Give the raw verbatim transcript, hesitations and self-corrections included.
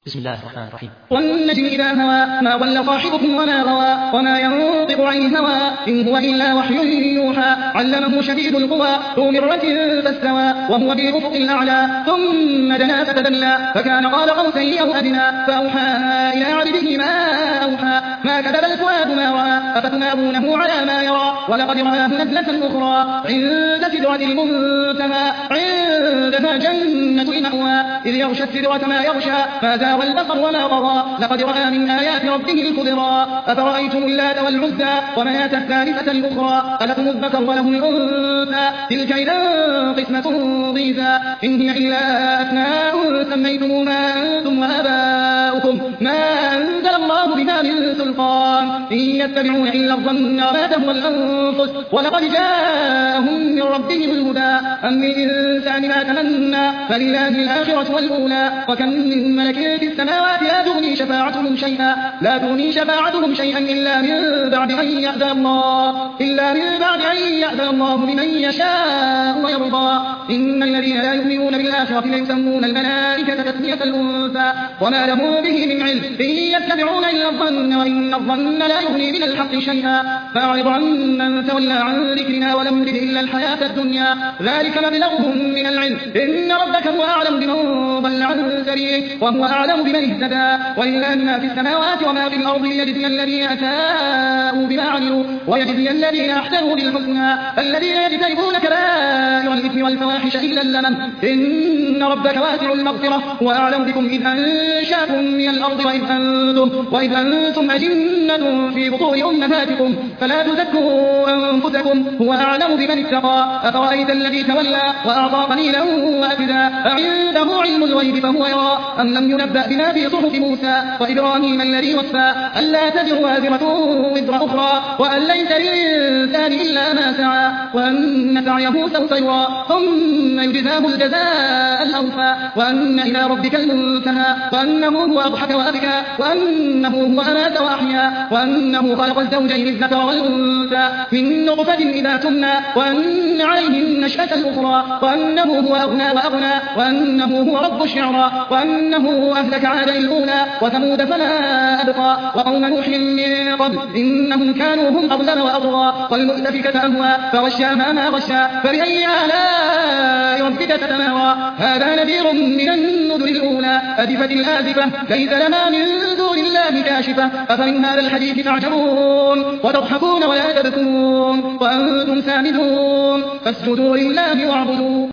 بسم الله الرحمن الرحيم. والنجم إذا هوى ما ضل صاحبكم وما غوى وما ينطق عن الهوى إن هو إلا وحي يوحى علمه شديد القوى ذو مرة فاستوى وهو بالأفق الأعلى ثم دنا فتدلى فكان قاب قوسين أو أدنى فأوحى إلى عبده ما أوحى ما كذب الفؤاد ما رأى أفتمارونه على ما يرى ولقد رآه نزلة أخرى عند سدرة المنتهى عندها جنة المأوى إذ يغشى السدرة ما يغشى ما زاغ البصر وما طغى لقد رأى من آيات ربه الكبرى أفرأيتم اللات والعزى ومناة الثالثة الأخرى ألكم الذكر وله الأنثى تلك إذا قسمة ضيزى إن هي إلا أسماء سميتموها أنتم وآباؤكم ما أنزل الله بها من سلطان إن يتبعون إلا الظن وما تهوى الأنفس ولقد جاءهم من ربهم الهدى أم للإنسان ما تمنى فلله الآخرة والأولى وكم من ملك في السماوات لا تغني شفاعتهم شيئا لا تغني شفاعتهم شيئا إلا من بعد أن يأذن الله إلا من بعد أن يأذن الله لمن يشاء ويرضى إن الذين لا يؤمنون بالآخرة ليسمون الملائكة تسمية الأنثى وما لهم به من علم إن يتبعون إلا الظن وإن الظن لا يغني من الحق شيئا فأعرض عن من تولى عن ذكرنا ولم يرد إلا الحياة الدنيا ذلك مبلغهم من العلم إن ربك هو أعلم بمن ضل عن سبيله وهو أعلم بمن اهتدى ولله ما في السماوات وما في الأرض ليجزي الذين أساءوا بما عملوا ويجزي الذين أحسنوا بالحسنى الذين يجتنبون كبائر الإثم والفواحش إلا اللمم إن ربك واسع المغفرة وأعلم بكم إذ أنشأكم من الأرض وإذ أنتم, وإذ أنتم أجنة في بطون أمهاتكم فلا تزكوا أنفسكم هو أعلم بمن اتقى أفرأيت الذي تولى وأعطى قليلا وأكدا أعنده علم الغيب فهو يرى أم لم ينبأ بما في صحف موسى وإبراهيم الذي وفى ألا تزر وازرة وزر أخرى وأن ليس للإنسان إلا ما سعى وأن سعيه سوف يرى ثم يجزاه الجزاء الأوفى وأن إلى ربك المنتهى وأنه هو أضحك وأبكى وأنه هو أمات وأحيا وأنه خلق الزوجين الذكر والأنثى من نطفة إذا تمنى وأن عليه النشأة الأخرى وأنه هو أغنى وأغنى وأنه هو رب الشعرى وأنه أهلك عادا الأولى وثمود فما أبقى وقوم نوح من قبل إنهم كانوا هم أظلم وأطغى والمؤتفكة أهوى فغشاها ما غشى فبأي آلاء ربك تتمارى هذا نذير من النذر الأولى أزفت الآزفة ليس لنا من دون الله كاشفة أفمن هذا الحديث تعجبون وتضحكون ولا تبكون وأنتم سامدون فاسجدوا لله واعبدوا